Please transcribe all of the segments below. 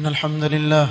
إن الحمد لله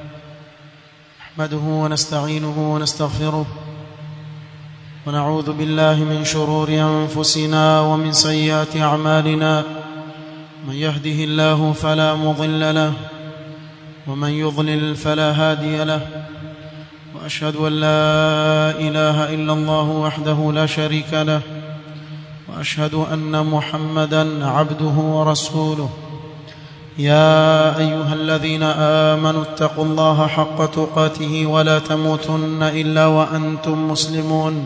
نحمده ونستعينه ونستغفره ونعوذ بالله من شرور أنفسنا ومن سيئات أعمالنا من يهده الله فلا مضل له ومن يضلل فلا هادي له وأشهد أن لا إله إلا الله وحده لا شريك له وأشهد أن محمدًا عبده ورسوله يا أيها الذين آمنوا اتقوا الله حق تقاته ولا تموتن إلا وأنتم مسلمون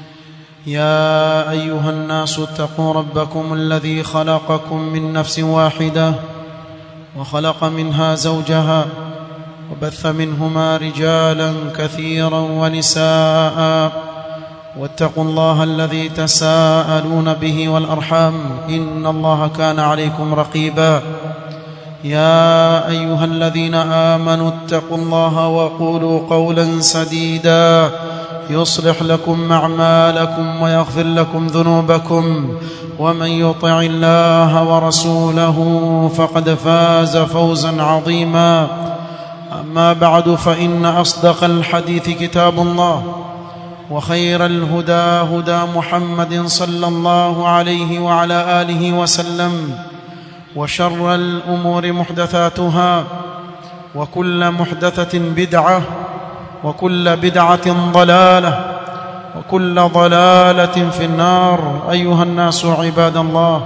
يا أيها الناس اتقوا ربكم الذي خلقكم من نفس واحدة وخلق منها زوجها وبث منهما رجالا كثيرا ونساء واتقوا الله الذي تساءلون به والأرحام إن الله كان عليكم رقيبا يا أيها الذين آمنوا اتقوا الله وقولوا قولا سديدا يصلح لكم أعمالكم ويغفر لكم ذنوبكم ومن يطع الله ورسوله فقد فاز فوزا عظيما أما بعد فإن أصدق الحديث كتاب الله وخير الهدى هدى محمد صلى الله عليه وعلى آله وسلم وشر الأمور محدثاتها وكل محدثة بدعة وكل بدعة ضلالة وكل ضلالة في النار أيها الناس عباد الله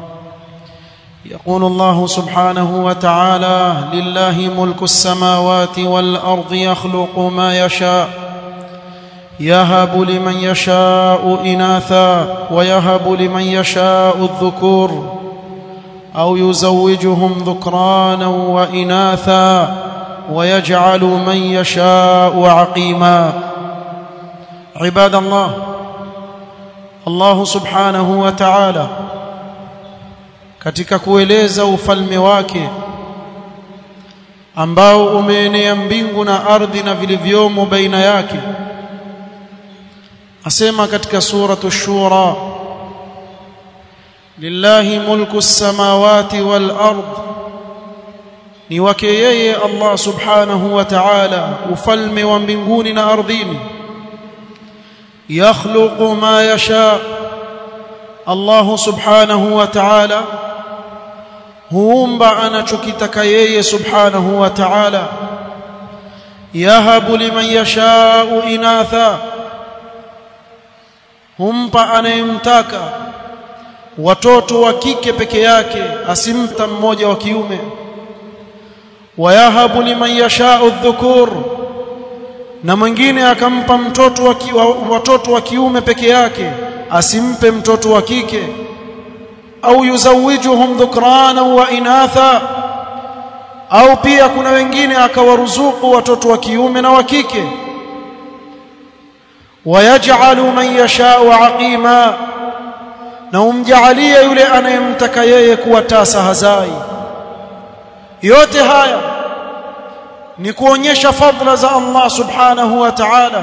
يقول الله سبحانه وتعالى لله ملك السماوات والأرض يخلق ما يشاء يهب لمن يشاء إناثا ويهب لمن يشاء الذكور أو يزوجهم ذكرانا وإناثا ويجعل من يشاء عقيما عباد الله الله سبحanahu wa ta'ala katika kueleza ufalme wake ambao umeenea mbingu na ardhi na vilivyomo baina yake asema katika suratu shura lillahi mulku samawati wal ard ni wake yeye Allah subhanahu wa ta'ala ufalme wa mbinguni na ardhini yakhluqu ma yasha Allah subhanahu wa ta'ala huumba anachokitaka yeye subhanahu wa ta'ala yahabu liman yasha'u inatha humpa anayemtaka watoto wa kike peke yake asimta mmoja wa kiume wayahabu liman yasha'u dhukur na mwingine akampa watoto wa kiume peke yake asimpe mtoto wa kike au yuzawijuhum dhukrana wa inatha au pia kuna wengine akawaruzuku watoto wa kiume na wa kike wayaj'alu man yasha'u aqima na umjaalie yule anayemtaka yeye kuwa tasa hazai yote haya ni kuonyesha fadhila za Allah subhanahu wa ta'ala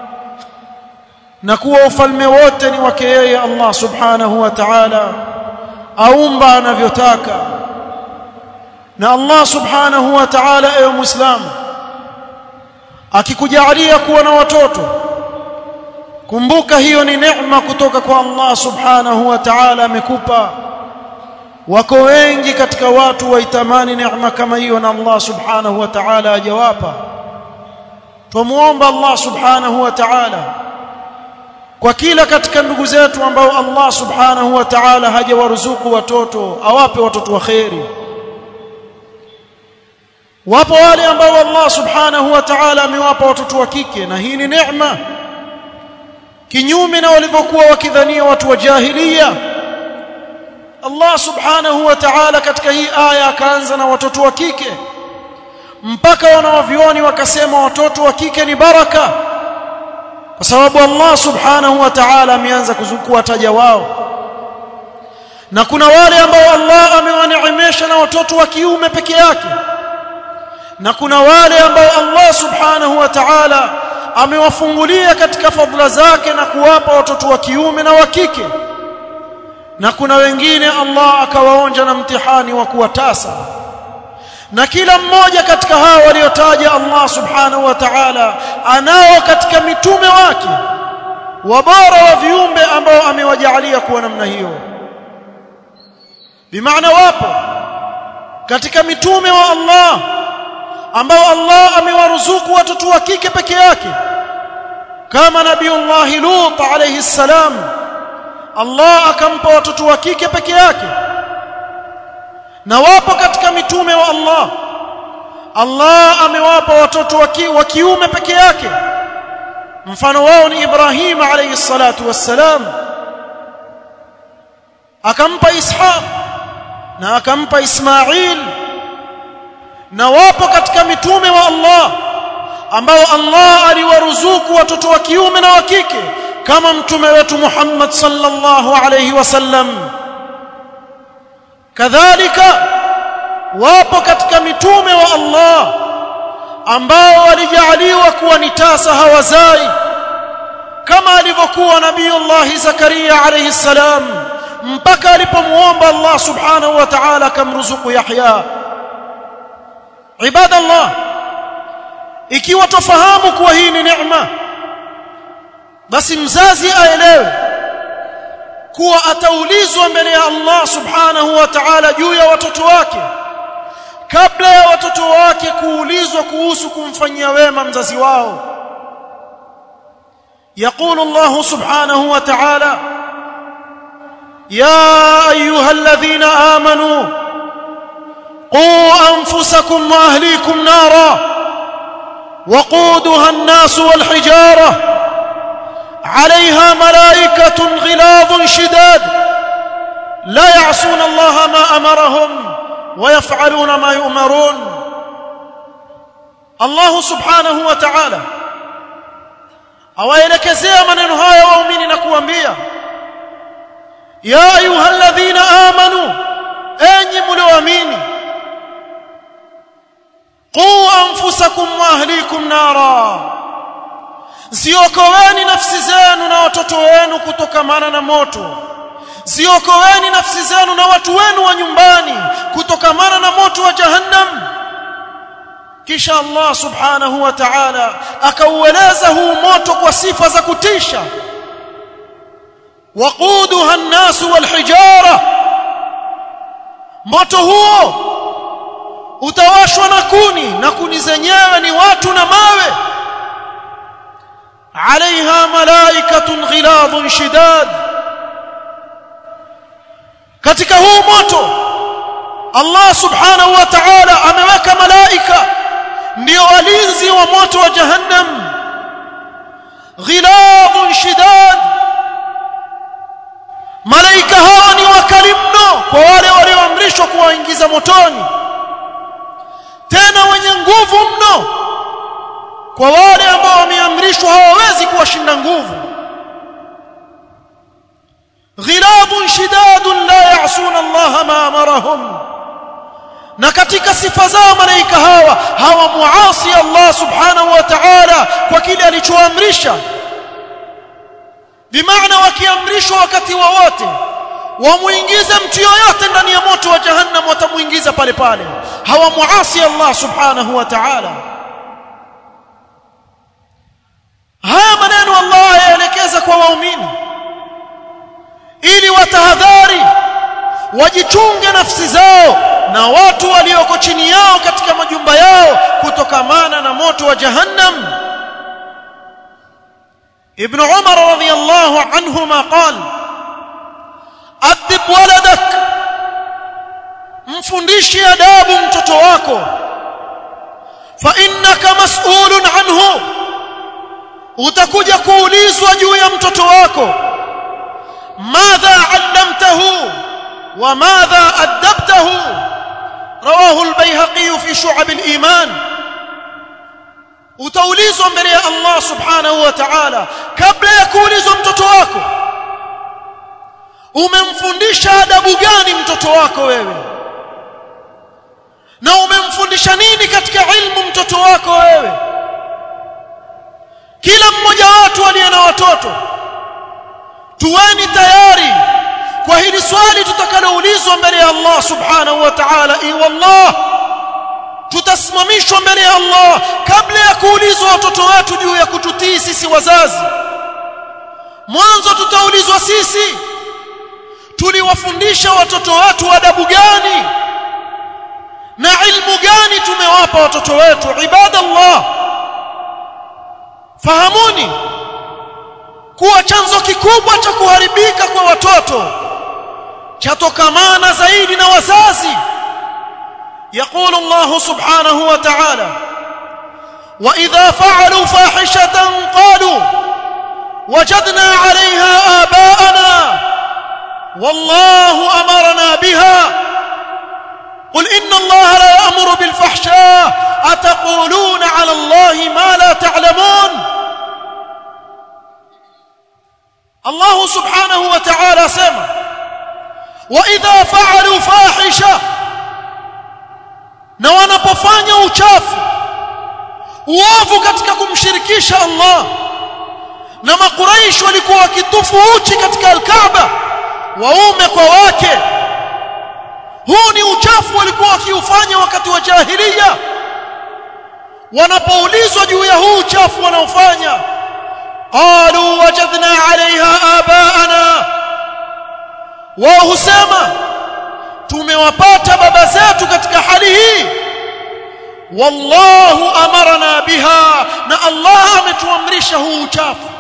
na kuwa ufalme wote ni wake yeye Allah subhanahu wa ta'ala aumba anavyotaka na Allah subhanahu wa ta'ala ewe muislamu akikujalia kuwa na watoto kumbuka hiyo ni neema kutoka kwa Allah subhanahu wa ta'ala amekupa wako wengi katika watu waitamani neema kama hiyo na Allah subhanahu wa ta'ala hajawapa tumuomba Allah subhanahu wa ta'ala kwa kila katika ndugu zetu ambao Allah subhanahu wa ta'ala hajawaruzuku watoto awape watoto wa khairi wapo wale ambao Allah subhanahu wa ta'ala amewapa watoto wa kike na hii ni neema kinyume na walivyokuwa wakidhania watu wa jahiliya Allah subhanahu wa ta'ala katika hii aya akaanza na watoto wa kike mpaka wanaovioni wakasema watoto wa kike ni baraka kwa sababu Allah subhanahu wa ta'ala ameanza kuwataja wao na kuna wale ambao Allah amewaneemesha na watoto wa kiume peke yake na kuna wale ambao Allah subhanahu wa ta'ala amewafungulia katika fadhila zake na kuwapa watoto wa kiume na wa kike na kuna wengine Allah akawaonja na mtihani wa kuwatasa na kila mmoja katika hao waliotaja Allah subhanahu wa ta'ala anao katika mitume wake wabora wa viumbe ambao amewajalia kuwa namna hiyo. Bimaana wapo katika mitume wa Allah ambao Allah amewaruzuku watoto wa kike peke yake, kama Nabiiullah Lut alayhi salam, Allah akampa watoto wa kike peke yake. Na wapo katika mitume wa Allah Allah amewapa watoto wa kiume peke yake, mfano wao ni Ibrahim alayhi salatu wassalam, akampa Ishaq na akampa Ismail. Na wapo katika mitume wa Allah ambao Allah aliwaruzuku watoto wa kiume na wa kike, kama mtume wetu Muhammad sallallahu alayhi wasallam. Kadhalika wapo katika mitume wa Allah ambao walijaliwa kuwa ni tasa hawazai, kama alivyokuwa Nabiiullah Zakaria alayhi salam, mpaka alipomuomba Allah subhanahu wa ta'ala akamruzuku Yahya. Ibadallah, ikiwa tofahamu kuwa hii ni neema, basi mzazi aelewe kuwa ataulizwa mbele ya Allah subhanahu wa ta'ala juu ya watoto wake, kabla ya watoto wake kuulizwa kuhusu kumfanyia wema mzazi wao. يقول الله سبحانه وتعالى: يا أيها الذين آمنوا قوا أنفسكم وأهليكم نارا وقودها الناس والحجارة عليها ملائكة غلاظ شداد لا يعصون الله ما أمرهم ويفعلون ما يؤمرون. الله سبحانه وتعالى awaelekezea maneno haya waumini na kuambia: ya ayyuhalladhina amanu, enyi mlioamini, qu anfusakum wa ahlikum nara, ziokoeni nafsi zenu na watoto wenu kutokamana na moto, ziokoeni nafsi zenu na watu wenu wa nyumbani kutokamana na moto wa jahannam. Kisha Allah subhanahu wa ta'ala akaueleza huu moto kwa sifa za kutisha: waquduha an-nasu wal-hijara, moto huo utawashwa na kuni zenyewe ni watu na mawe. alaiha malaikatun ghiladhun shidad, katika huu moto Allah subhanahu wa ta'ala ameweka malaika ndio walinzi wa moto wa jahannam. Ghiladhun shidad, malaika hawa ni wakali mno kwa wale walioamrishwa kuwaingiza motoni, tena wenye nguvu mno kwa wale ambao wameamrishwa hawawezi kuwashinda nguvu. Ghiladhun shidadun la ya'suna Allah ma amarahum, na katika sifa zao malaika hawa hawamuasi Allah subhanahu wa ta'ala kwa kile alichoamrisha. Bimaana wakiamrishwa wakati wowote wamuingize mtu yoyote ndani ya moto wa jahannam, watamuingiza pale pale, hawamuasi Allah subhanahu wa ta'ala. Haya maneno Allah yaelekeza kwa waumini ili watahadhari, wajichunge nafsi zao na watu walioko chini yao katika majumba yao kutokamana na moto wa jahannam. Ibn Umar radhiyallahu anhuma qala: adib waladak, mfundishi adabu mtoto wako, fa innaka mas'ulun anhu, utakuja kuulizwa juu ya mtoto wako. madha allamtahu wa madha adabtahu, rawahu al-Bayhaqi fi Shu'ab al-Iman. Utaulizwa mbele ya Allah subhanahu wa ta'ala, kabla ya kuulizwa mtoto wako, umemfundisha adabu gani mtoto wako wewe, na umemfundisha nini katika ilmu mtoto wako wewe. Kila mmoja watu aliye na watoto, tuweni tayari kwa hili swali tutakaloulizwa mbele ya Allah subhanahu wa ta'ala. Wallah, tutasimamishwa mbele ya Allah kabla ya kuulizwa watoto wetu juu ya kututii sisi wazazi. Mwanzo tutaulizwa sisi tuliwafundisha watoto wetu adabu gani na ilmu gani tumewapa watoto wetu. Ibadallah, fahamuni kuwa chanzo kikubwa cha kuharibika kwa watoto chatokamana zaidi na wazazi. يقول الله سبحانه وتعالى: وإذا فعلوا فاحشة قالوا وجدنا عليها آباءنا والله أمرنا بها قل إن الله لا يأمر بالفحشاء أتقولون على الله ما لا تعلمون. الله سبحانه وتعالى سمع وإذا فعلوا فاحشة، na wanapofanya uchafu uovu katika kumshirikisha Allah. Na makuraish walikuwa wakitufu uchi katika al-Kaaba, waume kwa wake. Huu ni uchafu walikuwa wakiufanya wakati wa jahiliya. Wanapoulizwa juu ya huu uchafu wanaofanya, qalu wajadna 'alayha abaana, wao husema tumewapata baba zetu katika hali hii. Wallahu amarna biha, na Allah ametuamrisha huu uchafu.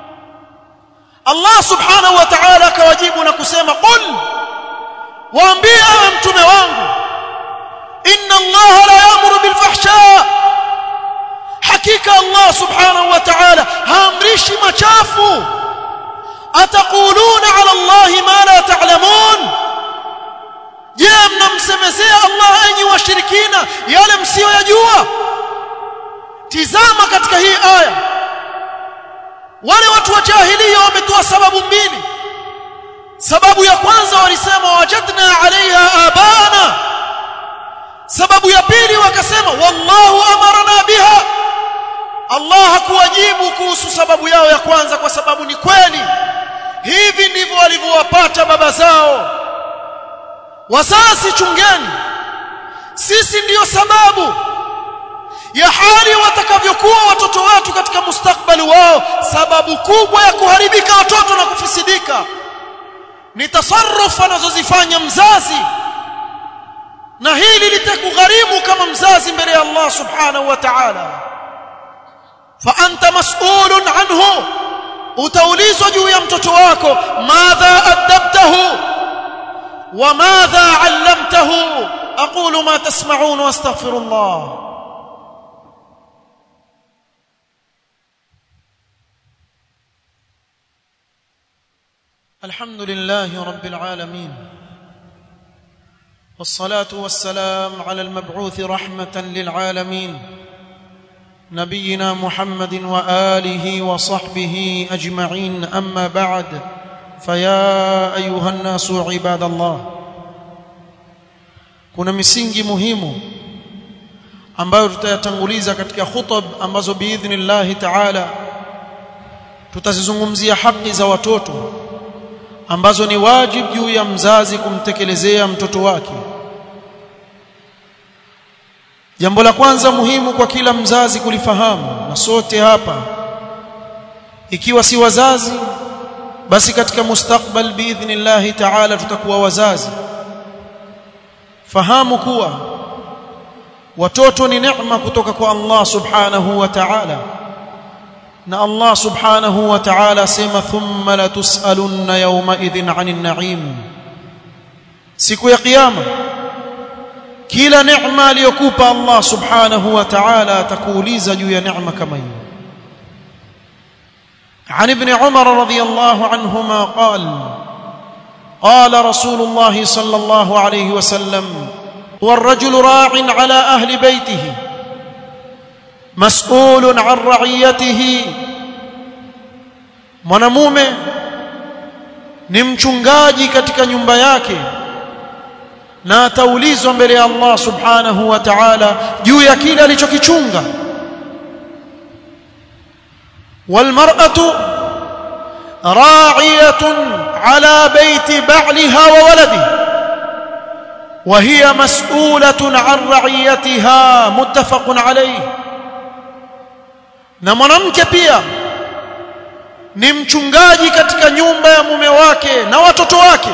Allah subhanahu wa ta'ala akawajibu na kusema, qul, waambie ewe mtume wangu, inna Allah la ya'muru bil fahsha, hakika Allah subhanahu wa ta'ala haamrishi machafu. Ataquluna ala Allah ma la ta'lamun, je, mnamsemezea Allah enyi washirikina yale msiyoyajua? Tizama katika hii aya, wale watu wa jahiliya wametoa sababu mbili. Sababu ya kwanza walisema wajadna 'alayha abana, sababu ya pili wakasema wallahu amarna biha. Allah hakuwajibu kuhusu sababu yao ya kwanza, kwa sababu ni kweli hivi ndivyo walivyowapata baba zao. Wazazi, chungeni, sisi ndiyo sababu ya hali watakavyokuwa watoto wetu katika mustakbali wao. Sababu kubwa ya kuharibika watoto na kufisidika ni tasarruf anazozifanya mzazi, na hili litakugharimu kama mzazi mbele ya Allah subhanahu wa ta'ala. Fa anta mas'ulun anhu, utaulizwa juu ya mtoto wako, madha adabtahu وماذا علمته. أقول ما تسمعون واستغفر الله. الحمد لله رب العالمين، والصلاة والسلام على المبعوث رحمة للعالمين نبينا محمد وآله وصحبه أجمعين. أما بعد، فيا أيها الناس عباد الله، kuna misingi muhimu ambayo tutayatanguliza katika khutub ambazo biidhnillah ta'ala tutazizungumzia haki za watoto ambazo ni wajibu juu ya mzazi kumtekelezea mtoto wake. Jambo la kwanza muhimu kwa kila mzazi kulifahamu, na sote hapa ikiwa si wazazi basi katika mustakbal biidhnillah ta'ala tutakuwa wazazi. Fahamu kuwa watoto ni neema kutoka kwa Allah subhanahu wa ta'ala, na Allah subhanahu wa ta'ala sema thumma la tus'alunna yawma idhin 'anil na'im. Siku ya kiyama kila neema aliyokupa Allah subhanahu wa ta'ala atakuuliza juu ya neema kama hiyo. عن ابن عمر رضي الله عنهما قال رسول الله صلى الله عليه وسلم: والرجل راع على أهل بيته مسؤول عن رعيته. mwanamume ni mchungaji katika nyumba yake na ataulizwa mbele ya Allah subhanahu wa ta'ala juu ya kile alichokichunga. والمرأة راعية على بيت بعلها وولده. وهي مسؤولة عن رعيتها متفق عليه. na mwanamke pia ni mchungaji katika nyumba ya mume wake na watoto wake,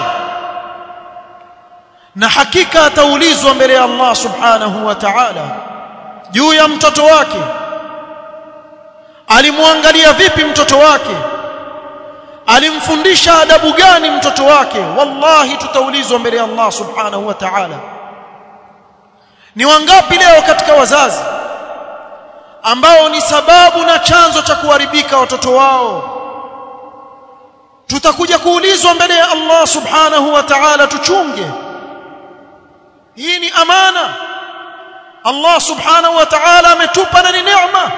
na hakika ataulizwa mbele ya Allah subhanahu wa ta'ala juu ya mtoto wake. Alimwangalia vipi mtoto wake? Alimfundisha adabu gani mtoto wake? Wallahi tutaulizwa mbele ya Allah subhanahu wa ta'ala. Ni wangapi leo katika wazazi ambao ni sababu na chanzo cha kuharibika watoto wao? Tutakuja kuulizwa mbele ya Allah subhanahu wa ta'ala. Tuchunge, hii ni amana Allah subhanahu wa ta'ala ametupa, na ni neema,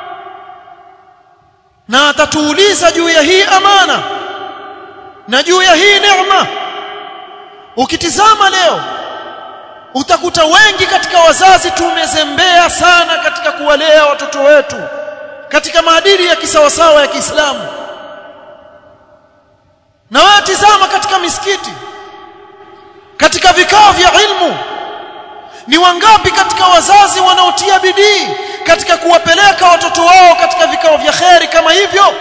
na atatuuliza juu ya hii amana na juu ya hii neema. Ukitizama leo utakuta wengi katika wazazi tumezembea sana katika kuwalea watoto wetu katika maadili ya kisawasawa ya Kiislamu. Na wewe tizama katika misikiti, katika vikao vya ilmu, ni wangapi katika wazazi wanaotia bidii katika kuwapeleka watoto wao katika vikao vya kheri kama hivyo?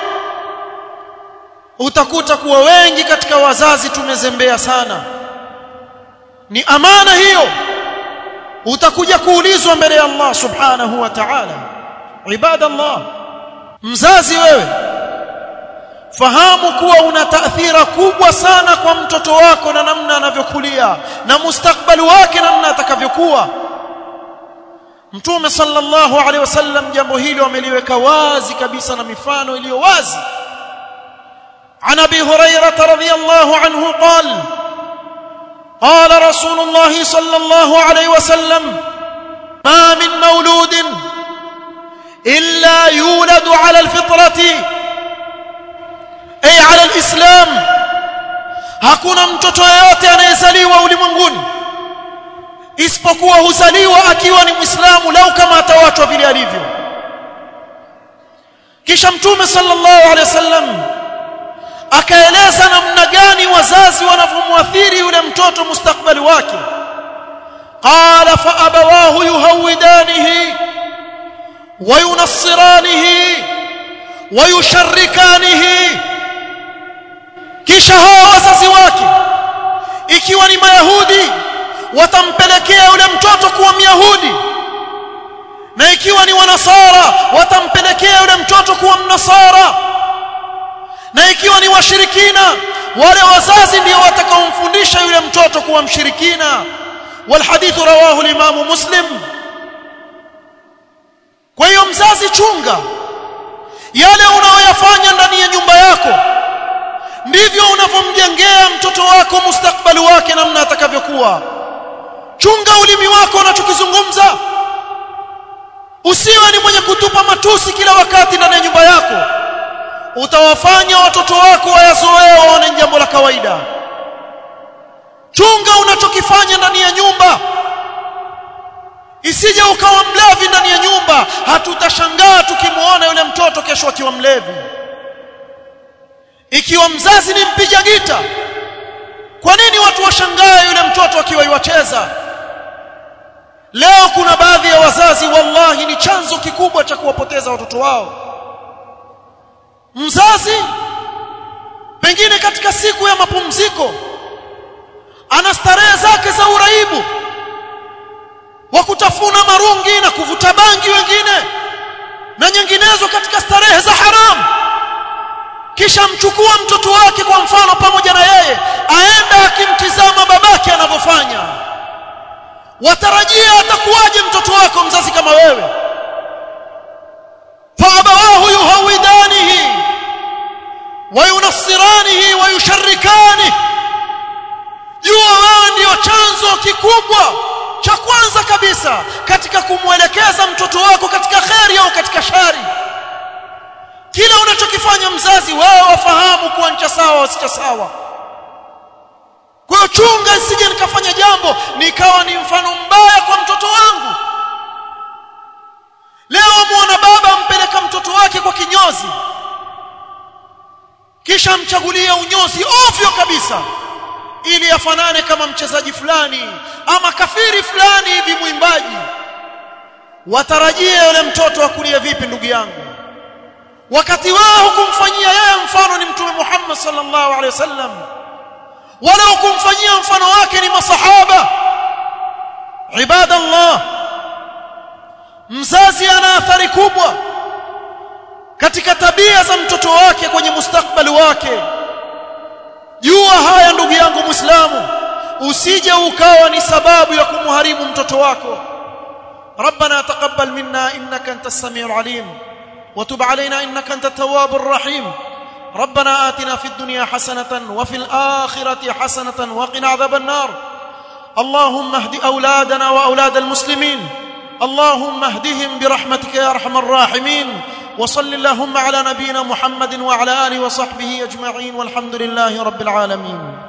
Utakuta kuwa wengi katika wazazi tumezembea sana. Ni amana hiyo, utakuja kuulizwa mbele ya Allah subhanahu wa ta'ala. Ibadallah, mzazi wewe fahamu kuwa una taathira kubwa sana kwa mtoto wako na namna anavyokulia na mustakbali wake namna atakavyokuwa. Mtume sallallahu alaihi wasallam jambo hilo ameliweka wazi kabisa na mifano iliyo wazi. عن أبي هريرة رضي الله عنه قال قال رسول الله صلى الله عليه وسلم ما من مولود إلا يولد على الفطرة أي على الإسلام. hakuna mtoto yeyote anayezaliwa ulimwenguni isipokuwa huzaliwa akiwa ni Muislamu, lau kama atawachwa vile alivyo. Kisha Mtume sallallahu alaihi wasallam akaeleza namna gani wazazi wanavyomwathiri yule mtoto mustakbali wake. Qala fa abawahu yuhawidanihi wa yunassiranihi wa yusharrikanihi. Kisha hao wazazi wake ikiwa ni Mayahudi watampelekea yule mtoto kuwa Myahudi, na ikiwa ni Wanasara watampelekea yule mtoto kuwa Mnasara, na ikiwa ni washirikina wale wazazi ndio watakaomfundisha yule mtoto kuwa mshirikina. والحديث رواه الإمام مسلم. kwa hiyo mzazi, chunga yale unayoyafanya ndani ya nyumba yako, ndivyo unavyomjengea mtoto wako mustakbali wake namna atakavyokuwa. Chunga ulimi wako unachokizungumza, usiwe ni mwenye kutupa matusi kila wakati ndani ya nyumba yako. Utawafanya watoto wako wayazoee waone jambo la kawaida. Chunga unachokifanya ndani ya nyumba, isije ukawa mlevi ndani ya nyumba. Hatutashangaa tukimuona yule mtoto kesho akiwa mlevi. Ikiwa mzazi ni mpiga gita, kwa nini watu washangae yule mtoto akiwa yuacheza? Leo kuna baadhi ya wazazi wallahi ni chanzo kikubwa cha kuwapoteza watoto wao. Mzazi pengine katika siku ya mapumziko ana starehe zake za uraibu wa kutafuna marungi na kuvuta bangi wengine na nyinginezo katika starehe za haramu. Kisha mchukua mtoto wake kwa mfano pamoja na yeye aenda akimtizama babake anavyofanya. Watarajia atakuwaje mtoto wako mzazi kama wewe? فأبواه يهودانه وينصرانه ويشركانه. jua wewe ndio chanzo kikubwa cha kwanza kabisa katika kumwelekeza mtoto wako katika kheri au katika shari. Kila unachokifanya mzazi, wewe wafahamu kuwa ni sawa au si sawa. Kwa hiyo chunga isije nikafanya jambo nikawa ni mfano mbaya kwa mtoto wangu. Leo muona baba ampeleka mtoto wake kwa kinyozi, kisha mchagulia unyozi ovyo kabisa, ili afanane kama mchezaji fulani ama kafiri fulani hivi mwimbaji, watarajie yule mtoto akulie vipi ndugu yangu, wakati wao hukumfanyia yeye mfano ni Mtume Muhammad sallallahu alaihi wasallam, wala hukumfanyia mfano wake ni masahaba. Ibadallah, mzazi ana athari kubwa katika tabia za mtoto wake kwenye mustakbali wake. Jua haya ndugu yangu Muislamu, usije ukawa ni sababu ya kumharibu mtoto wako. Rabbana taqabbal minna innaka antas samiul alim wa tub alayna innaka antat tawwabur rahim. ربنا آتنا في الدنيا حسنة وفي الآخرة حسنة وقنا عذاب النار. اللهم اهد أولادنا وأولاد المسلمين، اللهم اهدهم برحمتك يا أرحم الراحمين. وصل اللهم على نبينا محمد وعلى آله وصحبه أجمعين، والحمد لله رب العالمين.